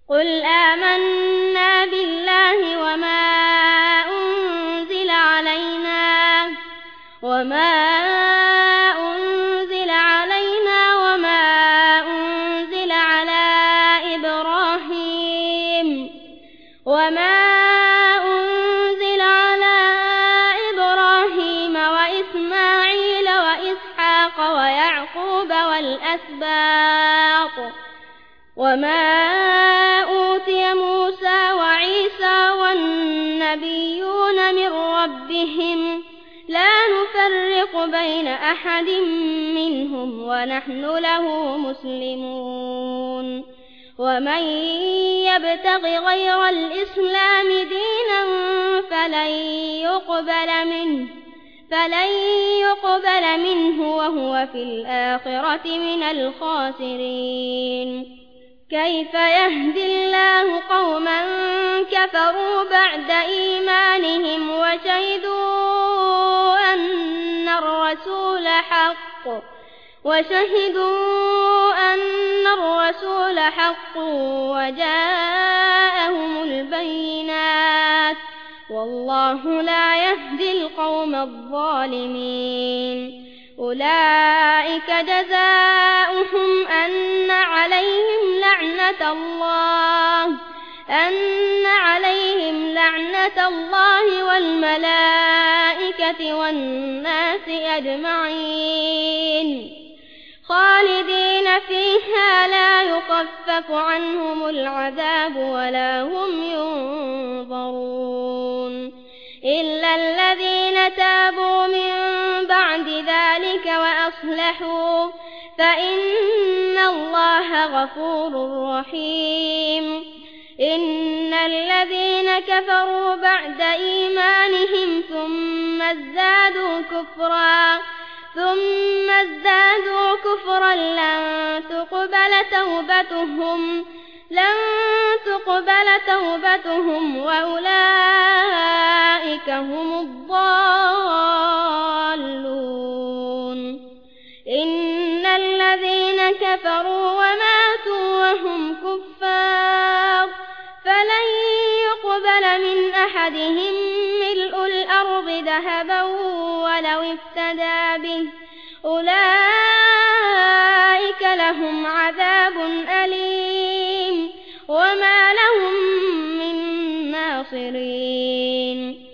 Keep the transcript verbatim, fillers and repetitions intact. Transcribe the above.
قل آمنا بالله وما أنزل علينا وما أنزل علينا وما أنزل على إبراهيم وما أنزل على إبراهيم وإسماعيل وإسحاق ويعقوب والأسباط وما أوتي موسى وعيسى والنبيون من ربهم لا نفرق بين أحد منهم ونحن له مسلمون ومن يبتغ غير الإسلام دينا فلن يقبل منه فلن يقبل منه وهو في الآخرة من الخاسرين كيف يهدي الله قوما كفروا بعد إيمانهم وشهدوا أن الرسول حق وشهدوا أن الرسول حق وجاءهم البينات والله لا يهدي القوم الظالمين أولئك جزاؤهم أن عليهم لعنة الله أن عليهم لعنة الله والملائكة والناس أجمعين خالدين فيها لا يخفف عنهم العذاب ولا هم ينظرون إلا الذين تابوا من بعد ذلك وأصلحوا فإن الله غفور رحيم إن الذين كفروا بعد إيمانهم ثم ازدادوا كفرا ثم ازدادوا كفرا لن تقبل توبتهم لن تقبل توبتهم وأولئك هم الضالون إن الذين كفروا وماتوا وهم كفار فلن يقبل من أحدهم ملء الأرض ذهبا ولو افتدى به أولئك لهم عذاب أليم وما لهم من ناصرين